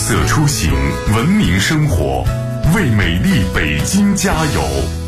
色出行，文明生活，为美丽北京加油！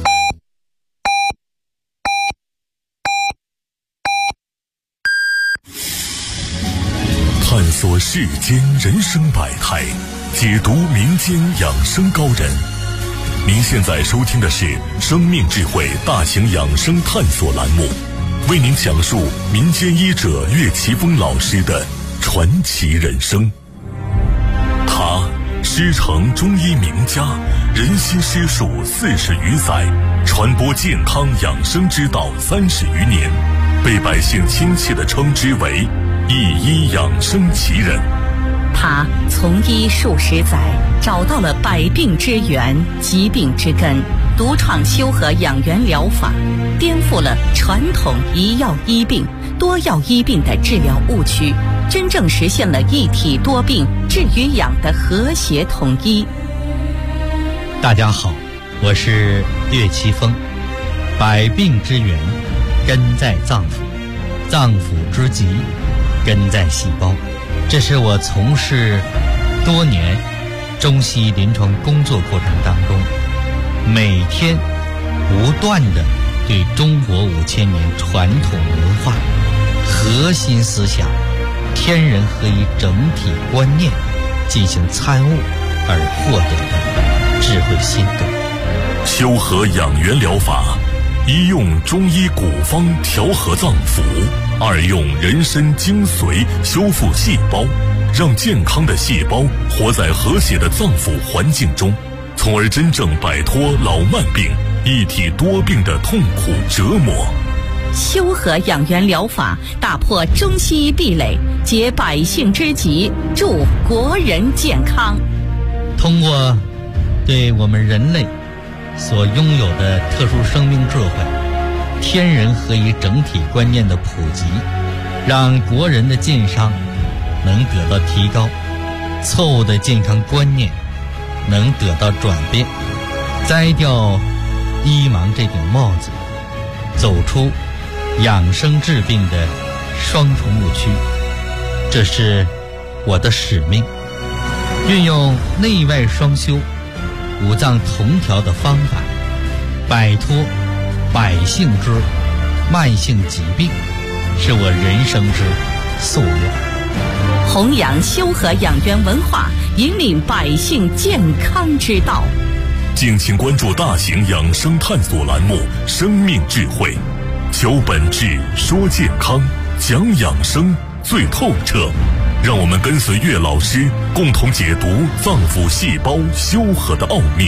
探索世间人生百态，解读民间养生高人。您现在收听的是生命智慧大型养生探索栏目，为您讲述民间医者岳奇峰老师的传奇人生。他师承中医名家，仁心师术40余载，传播健康养生之道30余年，被百姓亲切地称之为一医养生奇人。 他从医数十载，找到了百病之源、疾病之根，独创修和养元疗法，颠覆了传统一药医病、多药医病的治疗误区，真正实现了一体多病治与养的和谐统一。 大家好，我是岳奇峰。百病之源根在脏腑，脏腑之疾根在细胞。这是我从事多年中西医临床工作过程当中，每天不断地对中国5000年传统文化核心思想天人合一整体观念进行参悟而获得的智慧心得。 修和养元疗法，一用中医古方调和脏腑，二用人参精髓修复细胞，让健康的细胞活在和谐的脏腑环境中，从而真正摆脱老慢病、一体多病的痛苦折磨。 修和养元疗法打破中西医壁垒，解百姓之急，助国人健康。 通过对我们人类所拥有的特殊生命智慧、天人合一整体观念的普及，让国人的健康能得到提高，错误的健康观念能得到转变，摘掉医盲这顶帽子，走出养生治病的双重误区。这是我的使命，运用内外双修、五脏同调的方法，摆脱百姓之慢性疾病，是我人生之夙愿。 弘扬修和养元文化，引领百姓健康之道。 敬请关注大型养生探索栏目《生命智慧》，求本质，说健康，讲养生最透彻。让我们跟随岳老师，共同解读脏腑细胞修和的奥秘。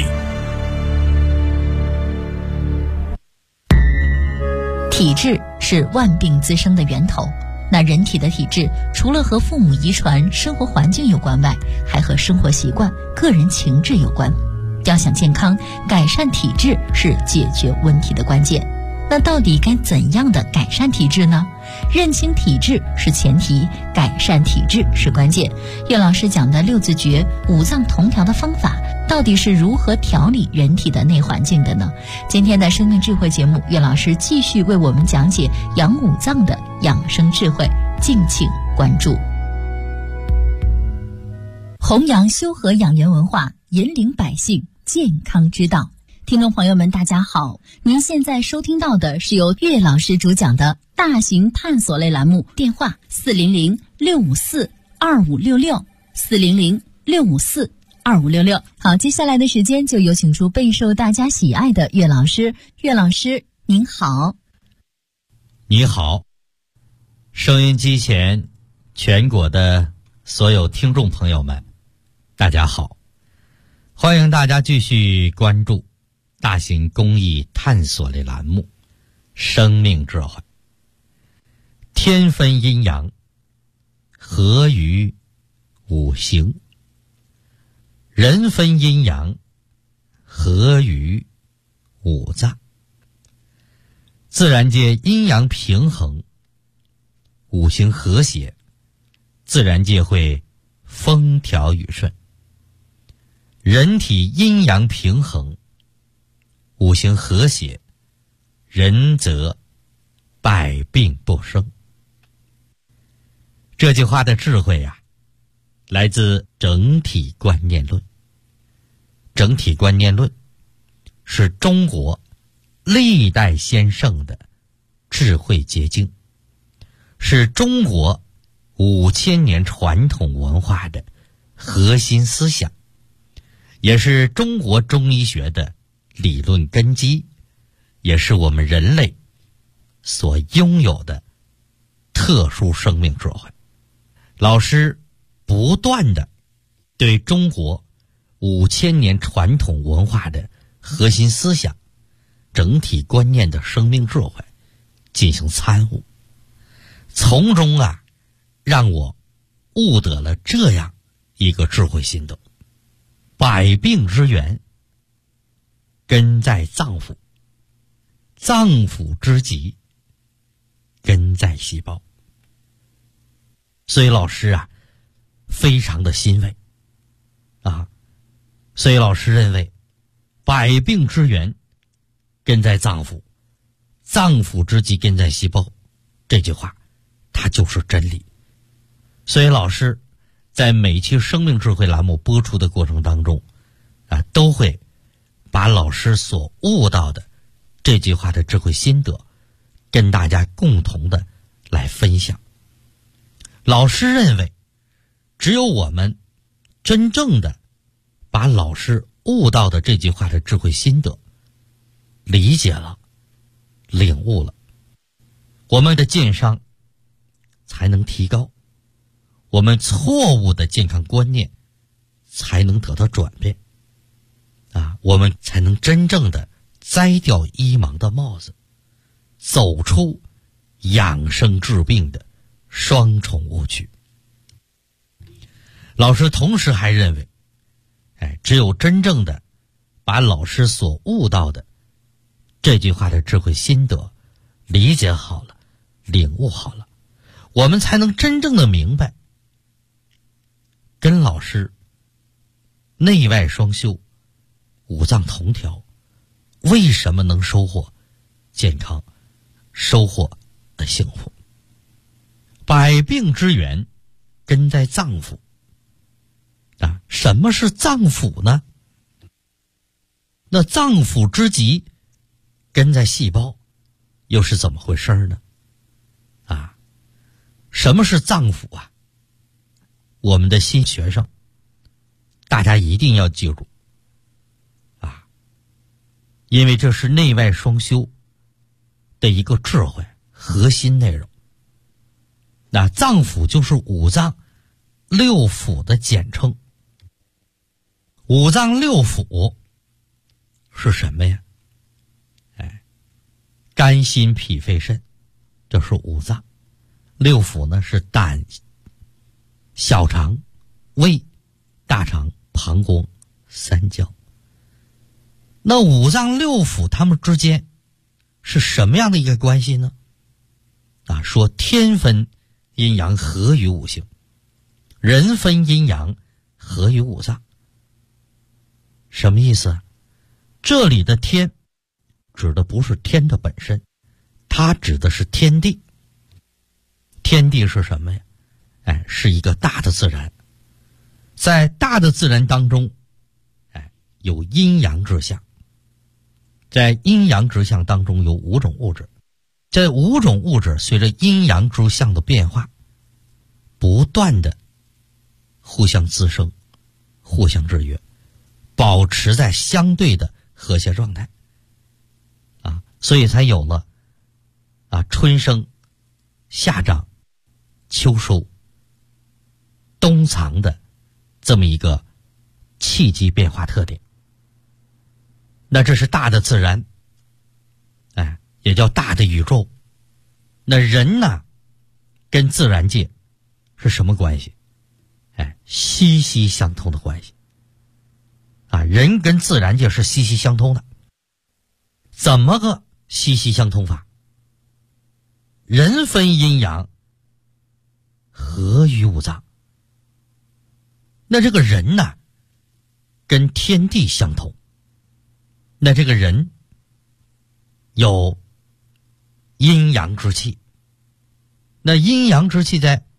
体质是万病滋生的源头。那人体的体质除了和父母遗传、生活环境有关外，还和生活习惯、个人情志有关。要想健康，改善体质是解决问题的关键。那到底该怎样的改善体质呢？认清体质是前提，改善体质是关键。岳老师讲的6字诀、五脏同调的方法，到底是如何调理人体的内环境的呢？今天的生命智慧节目，岳老师继续为我们讲解养五脏的养生智慧，敬请关注。弘扬修和养元文化，引领百姓健康之道。听众朋友们，大家好，您现在收听到的是由岳老师主讲的大型探索类栏目，电话400-654-2566，400-654-2566。好，接下来的时间就有请出备受大家喜爱的岳老师。岳老师您好。 你好，收音机前全国的所有听众朋友们，大家好，欢迎大家继续关注大型公益探索类栏目《生命智慧》。天分阴阳，合于五行；人分阴阳，合于五脏。自然界阴阳平衡，五行和谐，自然界会风调雨顺。人体阴阳平衡，五行和谐，人则百病不生。这句话的智慧呀， 来自整体观念论。整体观念论是中国历代先圣的智慧结晶，是中国5000年传统文化的核心思想，也是中国中医学的理论根基，也是我们人类所拥有的特殊生命智慧。老师不断的对中国5000年传统文化的核心思想、整体观念的生命智慧进行参悟，从中让我悟得了这样一个智慧心得：百病之源根在脏腑，脏腑之疾根在细胞。所以老师非常的欣慰所以老师认为百病之源根在脏腑，脏腑之疾根在细胞，这句话它就是真理。所以老师在每期生命智慧栏目播出的过程当中都会把老师所悟到的这句话的智慧心得跟大家共同的来分享。老师认为只有我们真正的把老师悟到的这句话的智慧心得理解了、领悟了，我们的健康才能提高，我们错误的健康观念才能得到转变我们才能真正的摘掉医盲的帽子，走出养生治病的双重误区。老师同时还认为只有真正的把老师所悟到的这句话的智慧心得理解好了、领悟好了，我们才能真正的明白跟老师内外双修、五脏同调为什么能收获健康、收获幸福。百病之源根在脏腑什么是脏腑呢？那脏腑之疾根在细胞，又是怎么回事呢？什么是脏腑我们的新学生大家一定要记住因为这是内外双修的一个智慧核心内容。那脏腑就是五脏六腑的简称。五脏六腑是什么呀？肝心脾肺肾，这是五脏。六腑呢是胆、小肠、胃、大肠、膀胱、三焦。那五脏六腑它们之间是什么样的一个关系呢？说天分阴阳合于五行，人分阴阳合于五脏。什么意思？这里的天指的不是天的本身，它指的是天地。天地是什么呀？是一个大的自然。在大的自然当中有阴阳之象，在阴阳之象当中有5种物质，这5种物质随着阴阳之象的变化不断的互相滋生、互相制约，保持在相对的和谐状态所以才有了春生、夏长、秋收、冬藏的这么一个气机变化特点。那这是大的自然也叫大的宇宙。那人呢跟自然界是什么关系？息息相通的关系人跟自然界是息息相通的。怎么个息息相通法？人分阴阳合于五脏。那这个人呢跟天地相同，那这个人有阴阳之气，那阴阳之气在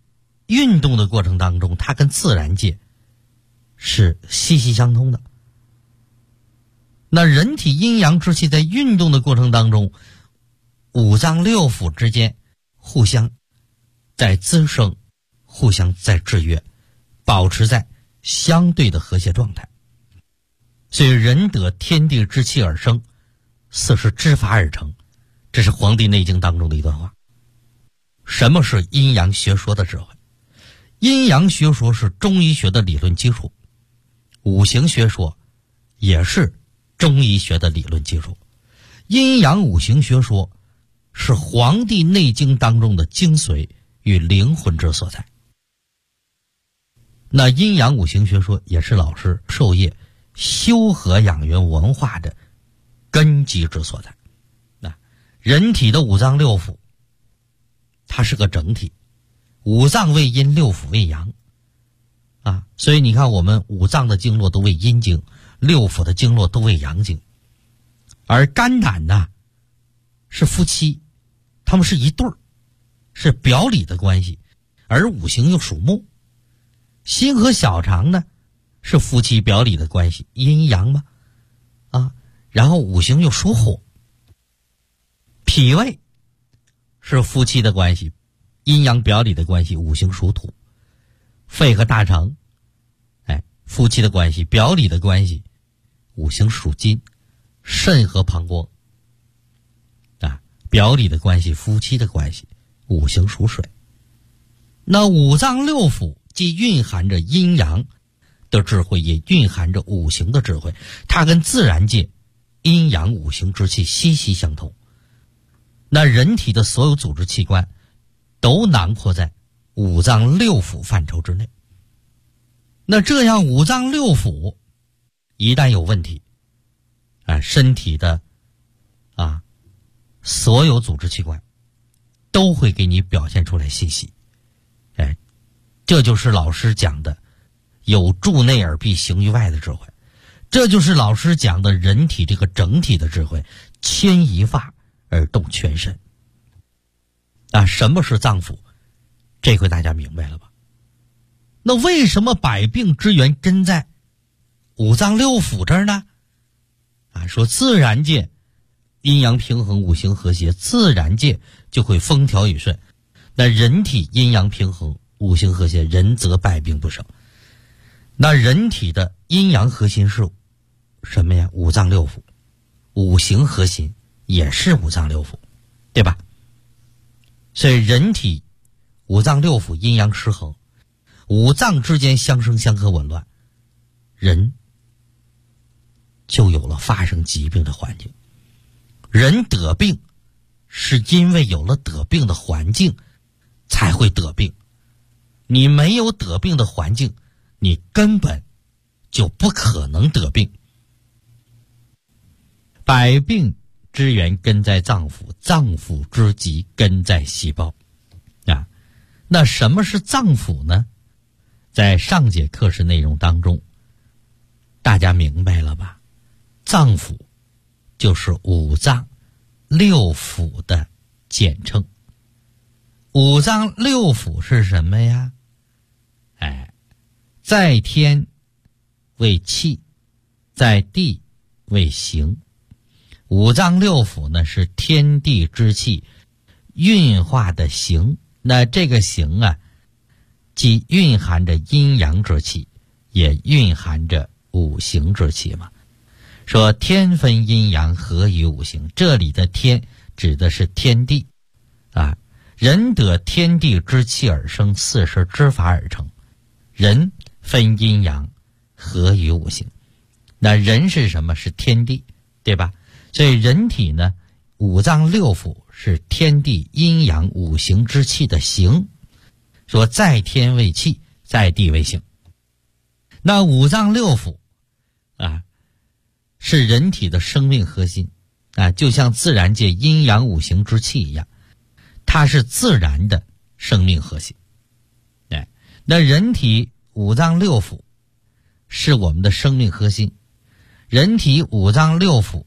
运动的过程当中，它跟自然界是息息相通的。那人体阴阳之气在运动的过程当中，五脏六腑之间互相在滋生，互相在制约，保持在相对的和谐状态。所以人得天地之气而生，四时之法而成，这是《黄帝内经》当中的一段话。什么是阴阳学说的智慧？阴阳学说是中医学的理论基础，五行学说也是中医学的理论基础。阴阳五行学说是《黄帝内经》当中的精髓与灵魂之所在。那阴阳五行学说也是老师授业修和养元文化的根基之所在。那人体的五脏六腑，它是个整体，五脏为阴，六腑为阳啊，所以你看我们五脏的经络都为阴经，六腑的经络都为阳经。而肝胆呢是夫妻，他们是一对儿，是表里的关系，而五行又属木。心和小肠呢是夫妻表里的关系，阴阳嘛啊，然后五行又属火。脾胃是夫妻的关系，阴阳表里的关系，五行属土。肺和大肠夫妻的关系，表里的关系，五行属金。肾和膀胱表里的关系，夫妻的关系，五行属水。那五脏六腑既蕴含着阴阳的智慧，也蕴含着五行的智慧，它跟自然界阴阳五行之气息息相通。那人体的所有组织器官都囊括在五脏六腑范畴之内。那这样五脏六腑一旦有问题身体的所有组织器官都会给你表现出来信息。这就是老师讲的有助内而必行于外的智慧，这就是老师讲的人体这个整体的智慧，牵一发而动全身。什么是脏腑？这回大家明白了吧？那为什么百病之源根在五脏六腑这儿呢？说自然界阴阳平衡，五行和谐，自然界就会风调雨顺。那人体阴阳平衡，五行和谐，人则百病不生。那人体的阴阳核心是什么呀？五脏六腑。五行核心也是五脏六腑，对吧？所以人体五脏六腑阴阳失衡，五脏之间相生相克紊乱，人就有了发生疾病的环境。人得病是因为有了得病的环境才会得病，你没有得病的环境，你根本就不可能得病。百病之源根在脏腑，脏腑之极根在细胞那什么是脏腑呢？在上节课时内容当中大家明白了吧？脏腑就是五脏六腑的简称。五脏六腑是什么呀？在天为气，在地为形。五脏六腑呢是天地之气运化的形。那这个形既蕴含着阴阳之气，也蕴含着五行之气嘛。说天分阴阳，合于五行，这里的天指的是天地人得天地之气而生，四时之法而成。人分阴阳，合于五行。那人是什么？是天地，对吧？所以人体呢，五脏六腑是天地阴阳五行之气的形。说在天为气，在地为形。那五脏六腑是人体的生命核心就像自然界阴阳五行之气一样，它是自然的生命核心。那人体五脏六腑是我们的生命核心，人体五脏六腑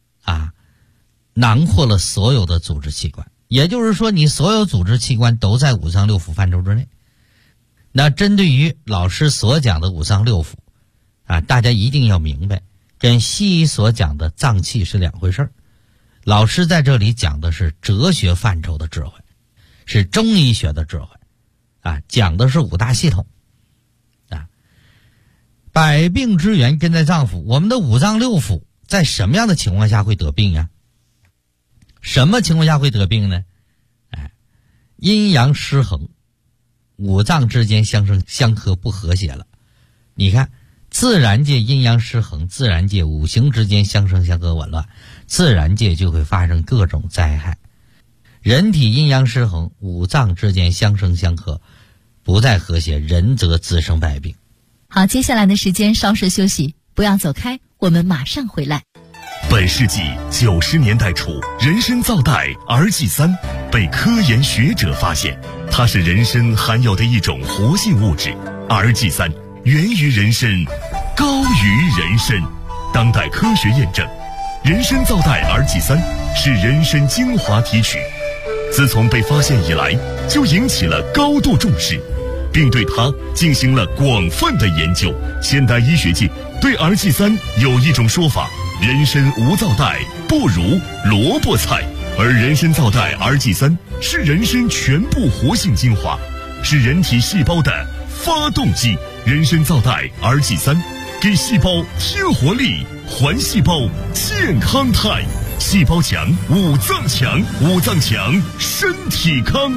囊括了所有的组织器官，也就是说你所有组织器官都在五脏六腑范畴之内。 那针对于老师所讲的五脏六腑啊，大家一定要明白，跟西医所讲的脏器是两回事儿。老师在这里讲的是哲学范畴的智慧，是中医学的智慧啊，讲的是五大系统啊。百病之源根在脏腑，我们的五脏六腑在什么样的情况下会得病呀？什么情况下会得病呢？阴阳失衡，五脏之间相生相克不和谐了。你看自然界阴阳失衡，自然界五行之间相生相克紊乱，自然界就会发生各种灾害。人体阴阳失衡，五脏之间相生相克不再和谐，人则滋生百病。 好，接下来的时间稍事休息，不要走开，我们马上回来。 本世纪90年代初，人参皂苷儿祭三被科研学者发现，它是人参含有的一种活性物质。儿祭三源于人参，高于人参。当代科学验证，人参皂苷儿祭三是人参精华提取，自从被发现以来，就引起了高度重视，并对它进行了广泛的研究。现代医学界对儿祭三有一种说法：人参无皂苷不如萝卜菜，而人参皂苷儿祭三是人参全部活性精华，是人体细胞的发动机。人参皂苷儿祭三给细胞添活力，还细胞健康态。细胞强，五脏强，五脏强，身体康。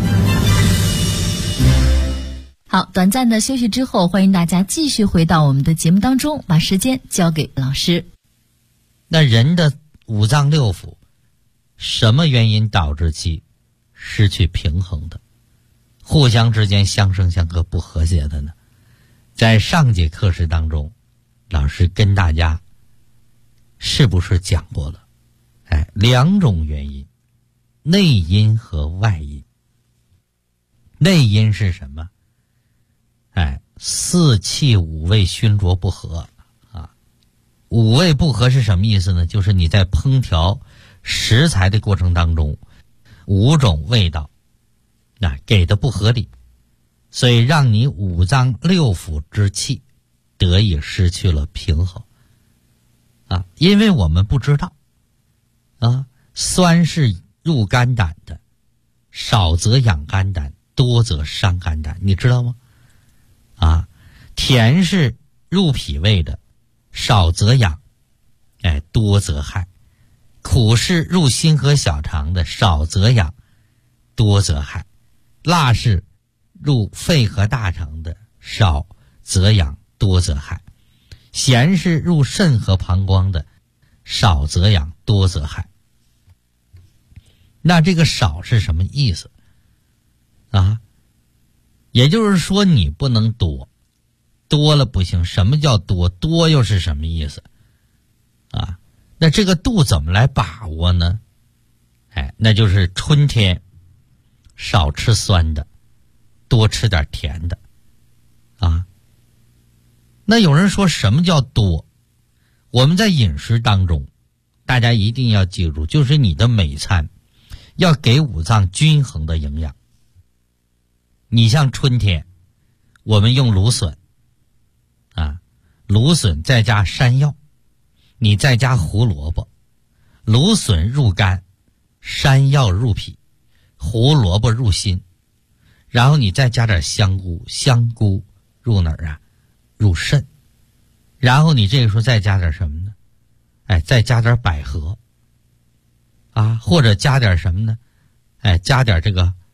好，短暂的休息之后，欢迎大家继续回到我们的节目当中，把时间交给老师。 那人的五脏六腑，什么原因导致其失去平衡的，互相之间相生相克不和谐的呢？在上节课时当中，老师跟大家是不是讲过了？两种原因，内因和外因。内因是什么？四气五味熏灼不和啊。五味不和是什么意思呢？就是你在烹调食材的过程当中，五种味道给的不合理，所以让你五脏六腑之气得以失去了平衡啊。因为我们不知道啊，酸是入肝胆的，少则养肝胆，多则伤肝胆，你知道吗？啊，甜是入脾胃的，少则养，多则害。苦是入心和小肠的，少则养，多则害。辣是入肺和大肠的，少则养，多则害。咸是入肾和膀胱的，少则养，多则害。那这个少是什么意思啊？也就是说你不能多，多了不行。什么叫多？多又是什么意思啊？那这个度怎么来把握呢？那就是春天少吃酸的，多吃点甜的啊。那有人说什么叫多？我们在饮食当中，大家一定要记住，就是你的每餐要给五脏均衡的营养。你像春天我们用芦笋啊，芦笋再加山药，你再加胡萝卜，芦笋入肝，山药入脾，胡萝卜入心，然后你再加点香菇，香菇入哪儿啊？入肾。然后你这个时候再加点什么呢？再加点百合啊，或者加点什么呢？加点这个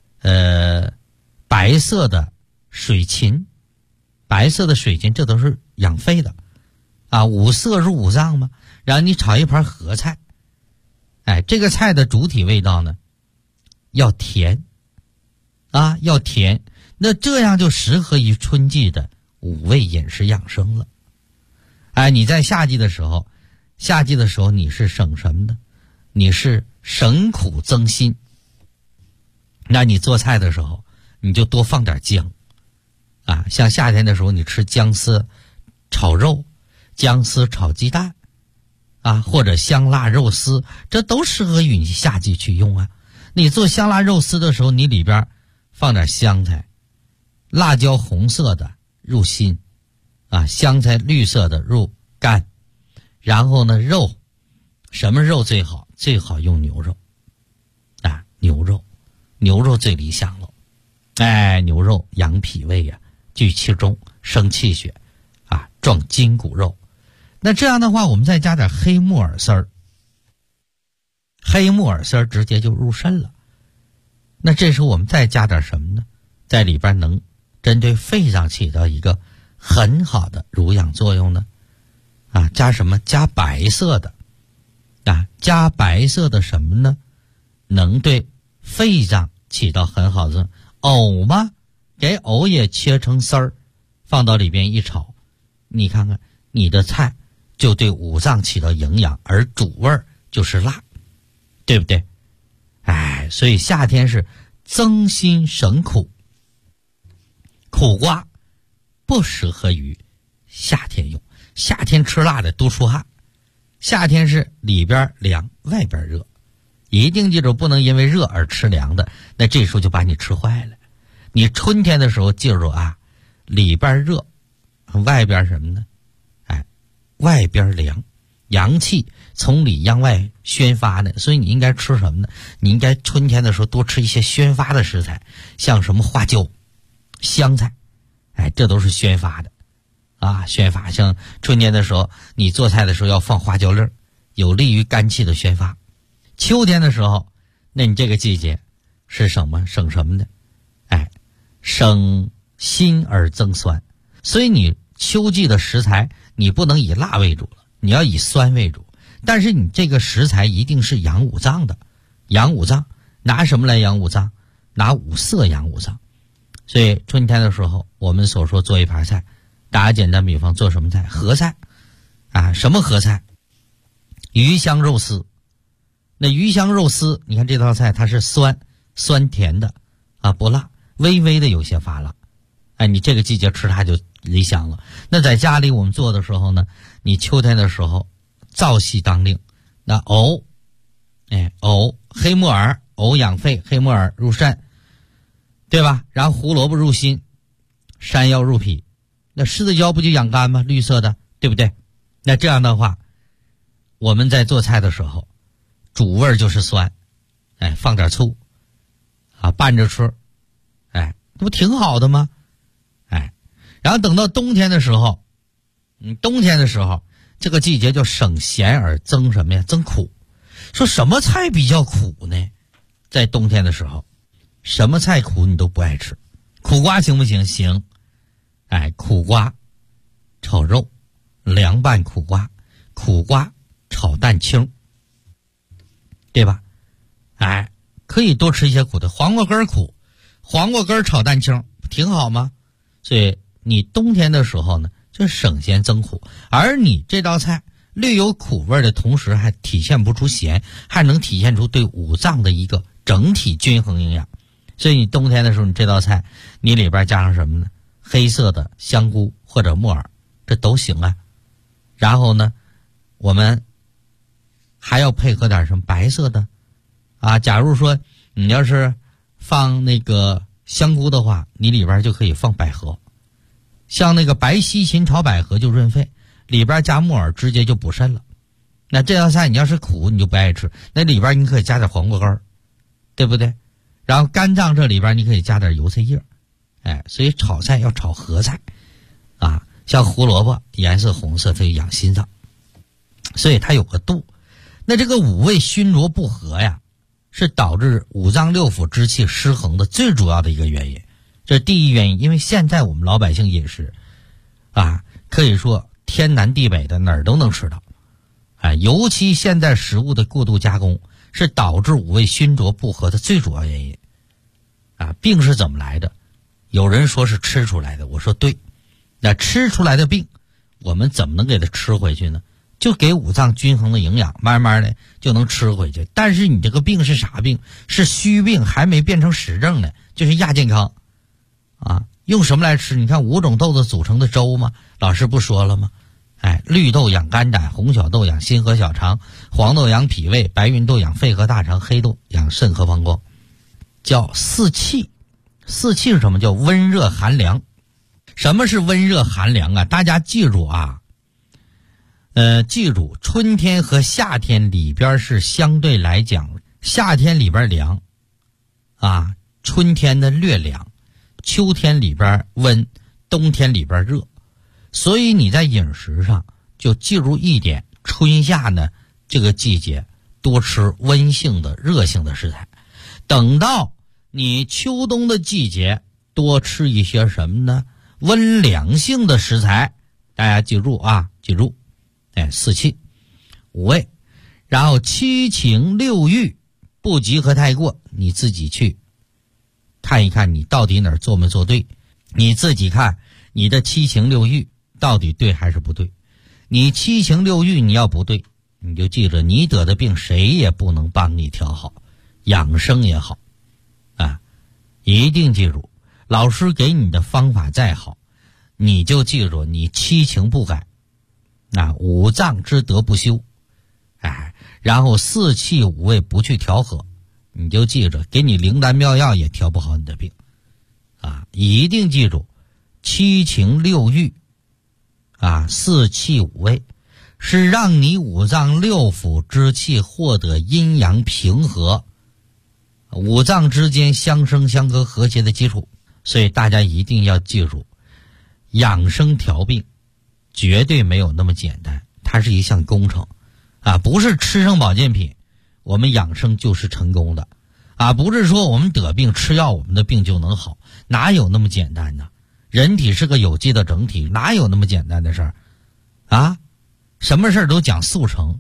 白色的水芹，白色的水芹，这都是养肺的啊。五色入五脏嘛。然后你炒一盘合菜，这个菜的主体味道呢要甜啊，要甜。那这样就适合于春季的五味饮食养生了。你在夏季的时候你是省什么呢？你是省苦增辛。那你做菜的时候你就多放点姜啊，像夏天的时候你吃姜丝炒肉，姜丝炒鸡蛋啊，或者香辣肉丝，这都适合于你夏季去用啊。你做香辣肉丝的时候，你里边放点香菜， 辣椒红色的入心，香菜绿色的入肝。然后呢，肉，什么肉最好？最好用牛肉，牛肉最理想了。牛肉养脾胃呀，聚气中，生气血，壮筋骨肉。那这样的话，我们再加点黑木耳丝儿，黑木耳丝儿直接就入肾了。那这时候我们再加点什么呢？在里边能针对肺上起到一个很好的濡养作用呢？加什么？加白色的，加白色的什么呢？能对肺脏起到很好的藕吗？给藕也切成丝儿，放到里边一炒，你看看你的菜就对五脏起到营养，而主味就是辣，对不对？所以夏天是增辛省苦，苦瓜不适合于夏天用。夏天吃辣的都出汗，夏天是里边凉外边热，一定记住不能因为热而吃凉的，那这时候就把你吃坏了。你春天的时候记住里边热，外边什么呢？外边凉，阳气从里向外宣发呢，所以你应该吃什么呢？你应该春天的时候多吃一些宣发的食材，像什么花椒、香菜，这都是宣发的。宣发，像春天的时候你做菜的时候要放花椒粒，有利于肝气的宣发。秋天的时候，那你这个季节是什么？省什么呢？省辛而增酸。所以你秋季的食材你不能以辣为主了，你要以酸为主。但是你这个食材一定是养五脏的，养五脏拿什么来养五脏？拿五色养五脏。所以春天的时候我们所说做一盘菜，打个简单比方，做什么菜？合菜什么合菜？鱼香肉丝。那鱼香肉丝，你看这道菜它是酸甜的不辣，微微的有些发辣。你这个季节吃它就理想了。那在家里我们做的时候呢，你秋天的时候燥气当令，那藕黑木耳，藕养肺，黑木耳入肾，对吧？然后胡萝卜入心，山药入脾，那狮子椒不就养肝吗？绿色的，对不对？那这样的话，我们在做菜的时候主味就是酸，放点醋拌着吃，这不挺好的吗？然后等到冬天的时候，这个季节就省咸而增什么呀？增苦。说什么菜比较苦呢？在冬天的时候，什么菜苦你都不爱吃。苦瓜行不行？行。苦瓜炒肉，凉拌苦瓜，苦瓜炒蛋清，对吧？可以多吃一些苦的。黄瓜根苦，黄瓜根炒蛋清，挺好吗？所以你冬天的时候呢，就省咸增苦，而你这道菜略有苦味的同时还体现不出咸，还能体现出对五脏的一个整体均衡营养。所以你冬天的时候，你这道菜你里边加上什么呢？黑色的香菇或者木耳，这都行啊。然后呢，我们还要配合点什么？白色的假如说你要是放那个香菇的话，你里边就可以放百合，像那个白西芹炒百合就润肺，里边加木耳直接就补肾了。那这道菜你要是苦你就不爱吃，那里边你可以加点黄瓜根，对不对？然后肝脏这里边你可以加点油菜叶，所以炒菜要炒合菜像胡萝卜颜色红色，它就养心脏，所以它有个度。那这个五味熏浊不和呀，是导致五脏六腑之气失衡的最主要的一个原因。这是第一原因。因为现在我们老百姓饮食可以说天南地北的哪儿都能吃到尤其现在食物的过度加工是导致五味熏浊不和的最主要原因病是怎么来的？有人说是吃出来的，我说对。那吃出来的病我们怎么能给它吃回去呢？就给五脏均衡的营养，慢慢的就能吃回去。但是你这个病是啥病？是虚病，还没变成实症呢，就是亚健康用什么来吃？你看5种豆子组成的粥吗？老师不说了吗？绿豆养肝胆，红小豆养心和小肠，黄豆养脾胃，白芸豆养肺和大肠，黑豆养肾和膀胱，叫四气。 四气是什么？叫温热寒凉。什么是温热寒凉啊？大家记住啊，记住春天和夏天里边是相对来讲，夏天里边凉啊，春天的略凉，秋天里边温，冬天里边热。所以你在饮食上就记住一点，春夏呢这个季节多吃温性的热性的食材，等到你秋冬的季节多吃一些什么呢？温凉性的食材。大家记住啊，记住四气五味，然后七情六欲不急和太过，你自己去看一看你到底哪儿做没做对，你自己看你的七情六欲到底对还是不对。你七情六欲你要不对，你就记着你得的病谁也不能帮你调好，养生也好啊，一定记住，老师给你的方法再好，你就记住你七情不改，五脏之德不修，然后四气五味不去调和，你就记着给你灵丹妙药也调不好你的病一定记住七情六欲四气五味是让你五脏六腑之气获得阴阳平和，五脏之间相生相克和谐的基础。所以大家一定要记住，养生调病绝对没有那么简单，它是一项工程不是吃上保健品我们养生就是成功的不是说我们得病吃药我们的病就能好，哪有那么简单呢？人体是个有机的整体，哪有那么简单的事儿什么事儿都讲速成。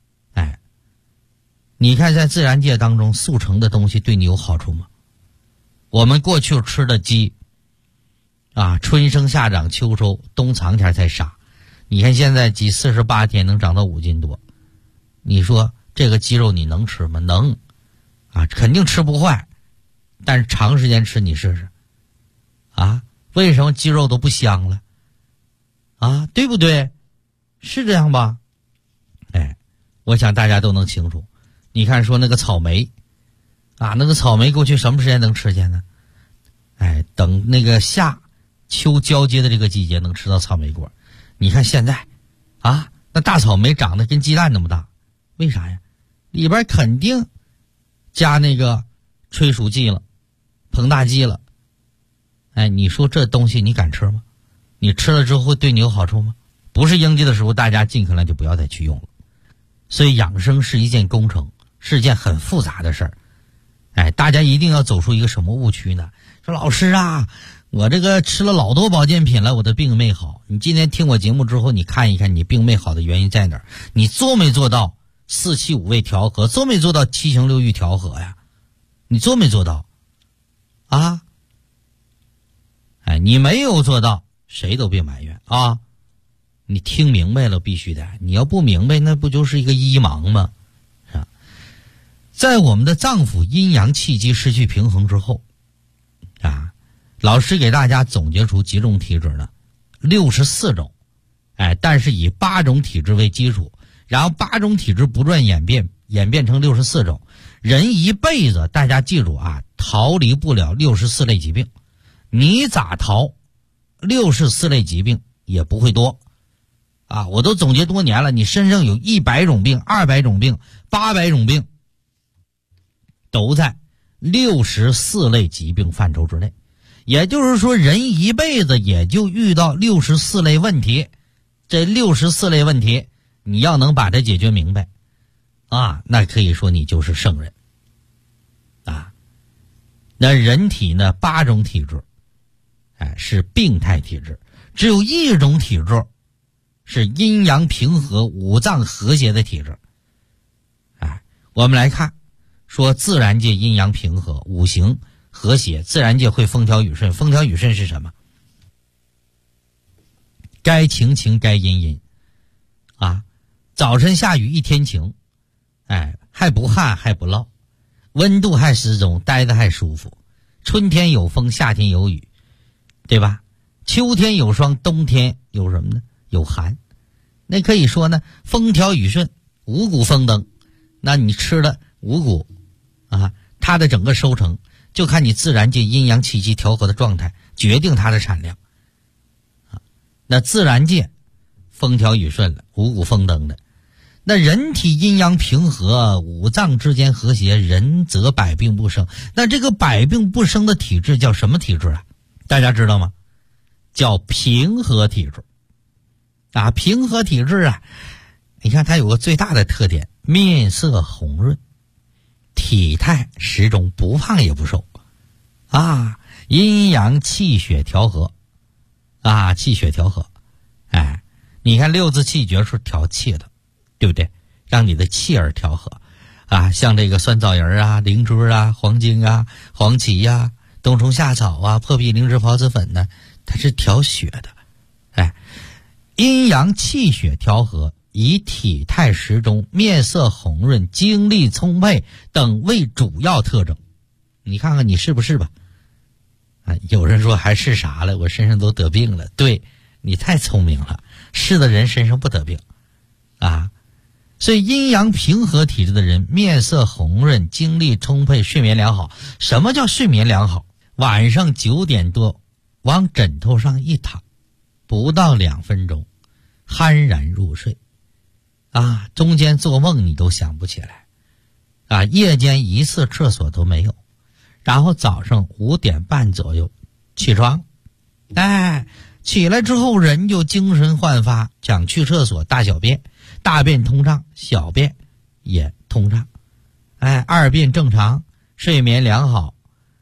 你看在自然界当中速成的东西对你有好处吗？我们过去吃的鸡春生夏长秋收，冬藏天才杀。你看现在鸡48天能长到5斤多，你说这个鸡肉你能吃吗？能肯定吃不坏，但是长时间吃你试试为什么鸡肉都不香了对不对？是这样吧？我想大家都能清楚。你看说那个草莓那个草莓过去什么时间能吃见呢？等那个夏秋交接的这个季节能吃到草莓果。你看现在那大草莓长得跟鸡蛋那么大，为啥呀？里边肯定加那个催熟剂了，膨大剂了。你说这东西你敢吃吗？你吃了之后会对你有好处吗？不是应季的时候大家尽可能就不要再去用了。所以养生是一件工程，是一件很复杂的事儿。大家一定要走出一个什么误区呢？说老师我这个吃了老多保健品了，我的病没好。你今天听我节目之后，你看一看你病没好的原因在哪儿？你做没做到四气五味调和？做没做到七情六欲调和呀？你做没做到你没有做到，谁都别埋怨你听明白了必须的，你要不明白那不就是一个一盲吗？是吧？在我们的脏腑阴阳气机失去平衡之后老师给大家总结出几种体质呢？64种。但是以8种体质为基础，然后8种体质不断演变成64种。人一辈子大家记住逃离不了64类疾病。你咋逃64类疾病也不会多我都总结多年了，你身上有100种病、200种病、800种病，都在64类疾病范畴之内。也就是说人一辈子也就遇到64类问题，这64类问题你要能把它解决明白那可以说你就是圣人那人体呢8种体质是病态体质，只有1种体质是阴阳平和五脏和谐的体质我们来看说自然界阴阳平和五行和谐，自然界会风调雨顺。风调雨顺是什么？该晴晴该阴阴早晨下雨一天晴还不旱还不涝，温度还适中，待得还舒服。春天有风，夏天有雨，对吧？秋天有霜，冬天有什么呢？有寒。那可以说呢风调雨顺，五谷丰登。那你吃了五谷它的整个收成就看你自然界阴阳气机调和的状态决定它的产量。那自然界风调雨顺了，五谷丰登的。那人体阴阳平和，五脏之间和谐，人则百病不生。那这个百病不生的体质叫什么体质啊？大家知道吗？叫平和体质。平和体质啊，你看它有个最大的特点，面色红润，体态适中，不胖也不瘦阴阳气血调和气血调和。你看六字气诀是调气的，对不对？让你的气儿调和像这个酸枣仁灵芝黄精黄芪冬虫夏草破壁灵芝孢子粉呢，它是调血的。阴阳气血调和，以体态适中、面色红润、精力充沛等为主要特征。你看看你是不是吧？有人说还是啥了？我身上都得病了。对，你太聪明了，是的人身上不得病所以阴阳平和体质的人，面色红润，精力充沛，睡眠良好。什么叫睡眠良好？晚上9点多往枕头上一躺，不到2分钟酣然入睡中间做梦你都想不起来夜间一次厕所都没有，然后早上5点半左右起床起来之后人就精神焕发，想去厕所大小便，大便通畅，小便也通畅二便正常，睡眠良好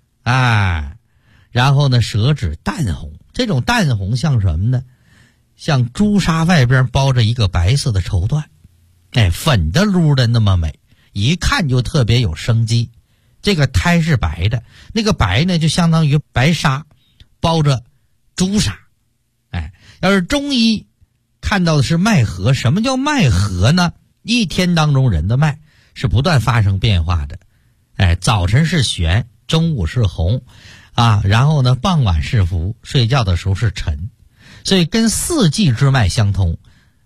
然后呢舌质淡红，这种淡红像什么呢？像朱砂外边包着一个白色的绸缎粉的噜的那么美，一看就特别有生机。这个胎是白的，那个白呢就相当于白纱包着朱砂要是中医看到的是脉和。什么叫脉和呢？一天当中人的脉是不断发生变化的早晨是玄，中午是红然后呢傍晚是浮，睡觉的时候是沉，所以跟四季之脉相通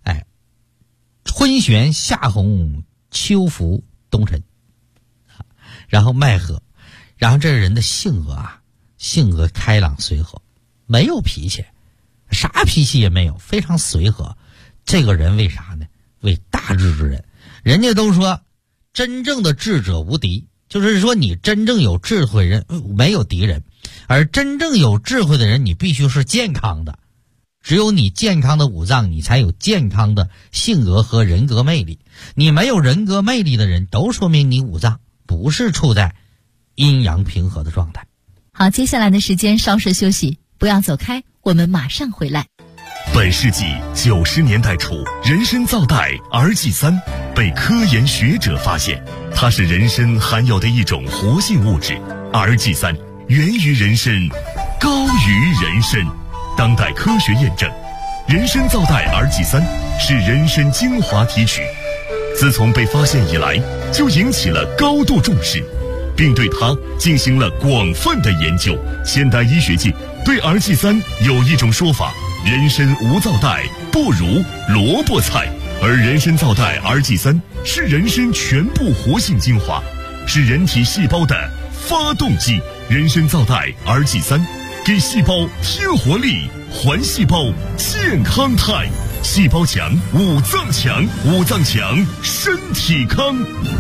春玄夏红秋浮冬沉然后脉和。然后这人的性格开朗随和，没有脾气，啥脾气也没有，非常随和。这个人为啥呢？为大智之人。人家都说真正的智者无敌，就是说你真正有智慧人没有敌人，而真正有智慧的人你必须是健康的。只有你健康的五脏，你才有健康的性格和人格魅力。你没有人格魅力的人，都说明你五脏不是处在阴阳平和的状态。 好，接下来的时间稍事休息，不要走开，我们马上回来。 本世纪90年代初，人参皂苷 RG3 被科研学者发现，它是人参含有的一种活性物质。RG3 源于人参，高于人参。当代科学验证，人参皂苷 RG3 是人参精华提取，自从被发现以来，就引起了高度重视，并对它进行了广泛的研究。现代医学界对 RG3 有一种说法：人参无皂苷不如萝卜菜，而人参皂苷 RG3 是人参全部活性精华，是人体细胞的发动机。人参皂苷 RG3 给细胞添活力，还细胞健康态。细胞强，五脏强，五脏强，身体康。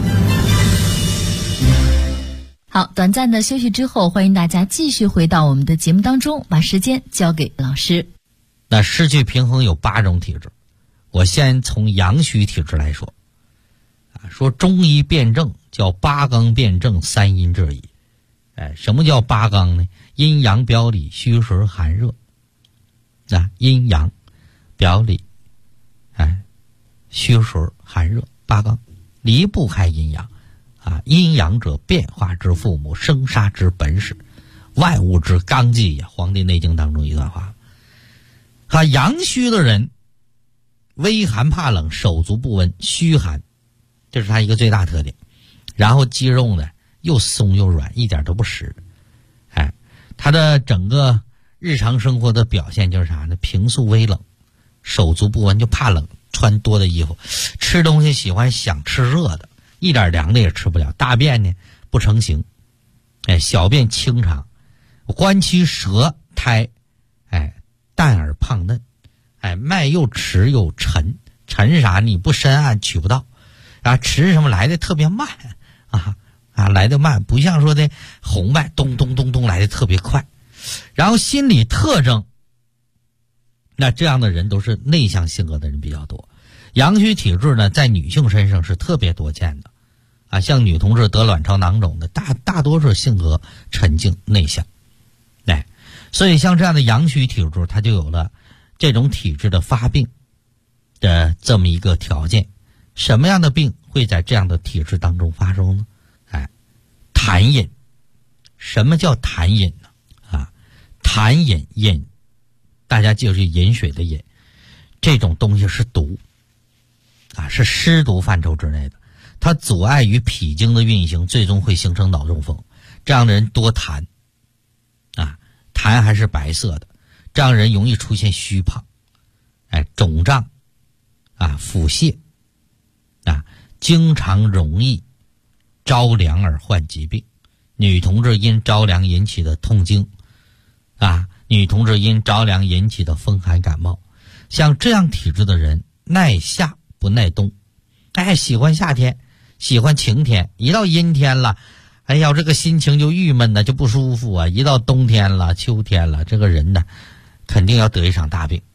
好，短暂的休息之后，欢迎大家继续回到我们的节目当中，把时间交给老师。 那失去平衡有8种体质，我先从阳虚体质来说说中医辨证叫8纲辨证，3阴治矣。什么叫8纲呢？阴阳表里，虚实寒热阴阳表里虚实寒热8纲，离不开阴阳阴阳者，变化之父母，生杀之本始，万物之纲纪也。黄帝内经当中一段话阳虚的人微寒怕冷，手足不温，虚寒，这是他一个最大特点。然后肌肉呢又松又软，一点都不实。他的整个日常生活的表现就是啥呢？平素微冷，手足不温，就怕冷，穿多的衣服，吃东西喜欢想吃热的，一点凉的也吃不了，大便呢不成形小便清长，欢其舌苔，淡而胖嫩，脉又迟又沉，沉啥你不深谙取不到，迟什么来的特别慢来的慢，不像说的红脉咚咚咚咚来的特别快。然后心理特征，那这样的人都是内向性格的人比较多。阳虚体质呢，在女性身上是特别多见的像女同志得卵巢囊肿的大多数性格沉静内向，所以像这样的阳虚体质，它就有了这种体质的发病的这么一个条件。什么样的病会在这样的体质当中发生呢？痰饮。什么叫痰饮呢？痰饮，大家记住饮水的饮，这种东西是毒是湿毒范畴之内的，它阻碍于脾经的运行，最终会形成脑中风。这样的人多痰痰还是白色的，这样人容易出现虚胖肿胀腹泻经常容易着凉而患疾病。女同志因着凉引起的痛经女同志因着凉引起的风寒感冒。像这样体质的人耐夏不耐冬，喜欢夏天，喜欢晴天，一到阴天了这个心情就郁闷就不舒服一到冬天了秋天了，这个人呢肯定要得一场大病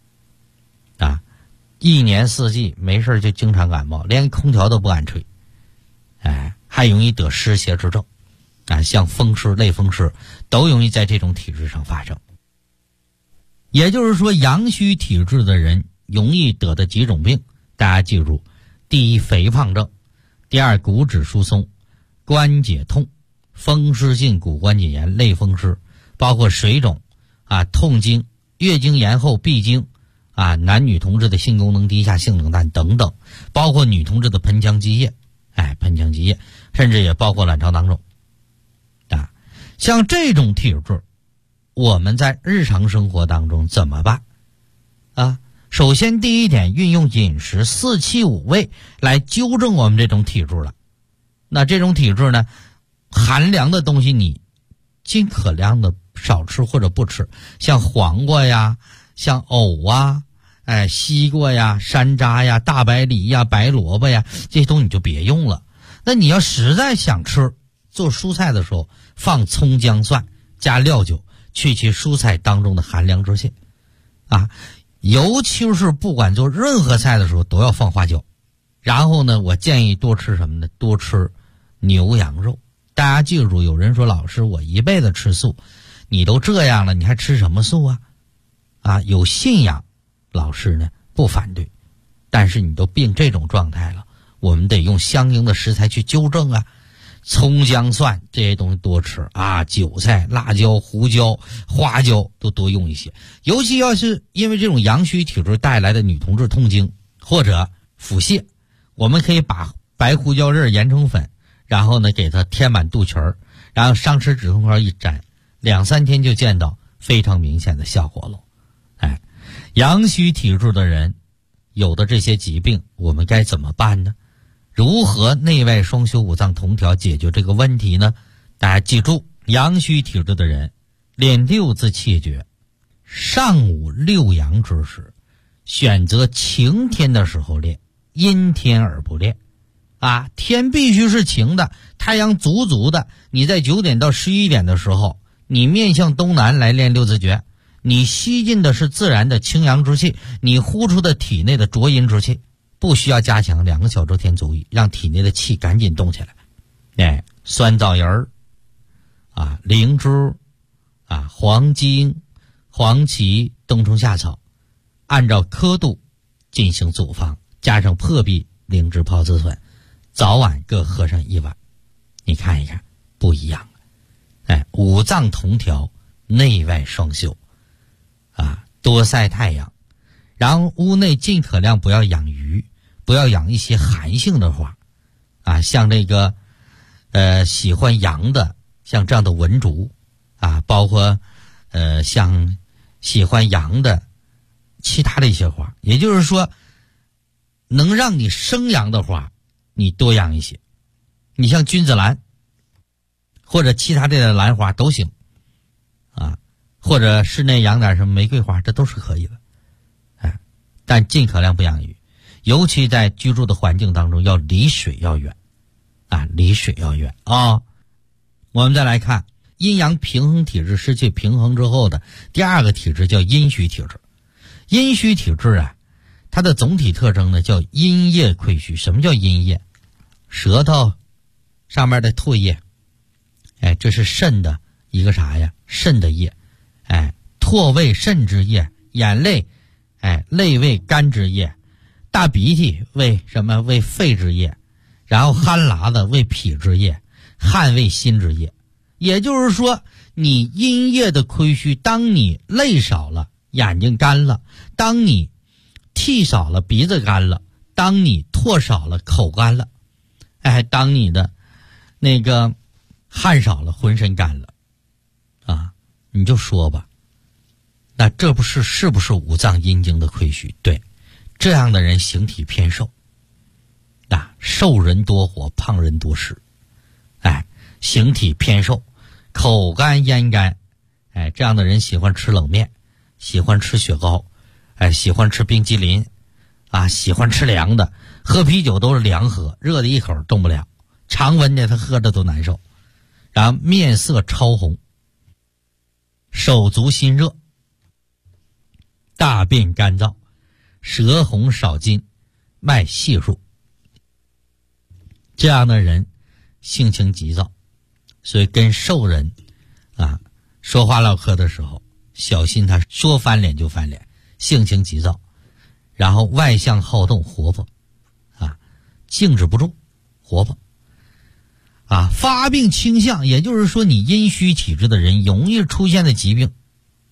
一年四季没事就经常感冒，连空调都不敢吹还容易得湿邪之症像风湿类风湿都容易在这种体质上发生。也就是说，阳虚体质的人容易得的几种病，大家记住：第一，肥胖症；第二，骨质疏松、关节痛、风湿性骨关节炎、类风湿，包括水肿痛经、月经延后、闭经男女同志的性功能低下、性冷淡等等，包括女同志的盆腔积液甚至也包括卵巢囊肿像这种体质，我们在日常生活当中怎么办首先第一点，运用饮食4气5味来纠正我们这种体质了。那这种体质呢，寒凉的东西你尽可量的少吃或者不吃，像黄瓜呀，像藕西瓜呀，山楂呀，大白梨呀，白萝卜呀，这些东西你就别用了。那你要实在想吃，做蔬菜的时候放葱姜蒜加料酒，去其蔬菜当中的寒凉之气尤其是不管做任何菜的时候都要放花椒。然后呢，我建议多吃什么呢？多吃牛羊肉。大家记住，有人说老师我一辈子吃素，你都这样了你还吃什么素有信仰老师呢不反对，但是你都病这种状态了，我们得用相应的食材去纠正葱姜蒜这些东西多吃韭菜、辣椒、胡椒、花椒都多用一些。尤其要是因为这种阳虚体质带来的女同志痛经或者腹泻，我们可以把白胡椒粒研成粉，然后呢给它填满肚脐，然后上吃止痛膏一沾，2-3天就见到非常明显的效果了。阳虚体质的人有的这些疾病我们该怎么办呢？如何内外双修五脏同调解决这个问题呢？大家记住，阳虚体质的人练6字气诀，上午6阳之时，选择晴天的时候练，阴天而不练天必须是晴的，太阳足足的，你在9点到11点的时候，你面向东南来练6字诀，你吸进的是自然的清阳之气，你呼出的体内的浊阴之气，不需要加强，2个小周天足矣，让体内的气赶紧动起来。酸枣仁灵芝黄精、黄芪、冬虫夏草，按照刻度进行组方，加上破壁、灵芝泡紫笋，早晚各喝上1碗。你看一看不一样五脏同调，内外双修多晒太阳，然后屋内尽可量不要养鱼，不要养一些寒性的花像这个喜欢阳的，像这样的文竹包括像喜欢阳的其他的一些花，也就是说能让你生阳的花你多养一些。你像君子兰、 或者其他的兰花都行啊，或者室内养点什么玫瑰花，这都是可以的。但尽可量不养鱼，尤其在居住的环境当中要离水要远啊，离水要远啊。我们再来看阴阳平衡体质失去平衡之后的第二个体质叫阴虚体质。阴虚体质啊，它的总体特征呢叫阴液亏虚。什么叫阴液？舌头上面的唾液，这是肾的一个啥呀？肾的液，唾为肾之液，眼泪，泪为肝之液，大鼻涕为什么？为肺之液，然后汗喇子为脾之液，汗为心之液。也就是说，你阴液的亏虚，当你泪少了，眼睛干了；当你涕少了，鼻子干了；当你唾少了，口干了；当你的那个汗少了，浑身干了，啊，你就说吧，那这是不是五脏阴经的亏虚？对，这样的人形体偏瘦，瘦人多火，胖人多湿，形体偏瘦，口干咽干，这样的人喜欢吃冷面，喜欢吃雪糕，喜欢吃冰激凌，喜欢吃凉的，喝啤酒都是凉喝，热的一口动不了，常温的他喝着都难受。然后面色超红，手足心热，大便干燥，舌红少津，脉细数。这样的人性情急躁，所以跟瘦人说话唠嗑的时候小心，他说翻脸就翻脸，性情急躁，然后外向好动，活泼静止不住，活泼发病倾向，也就是说你阴虚体质的人容易出现的疾病，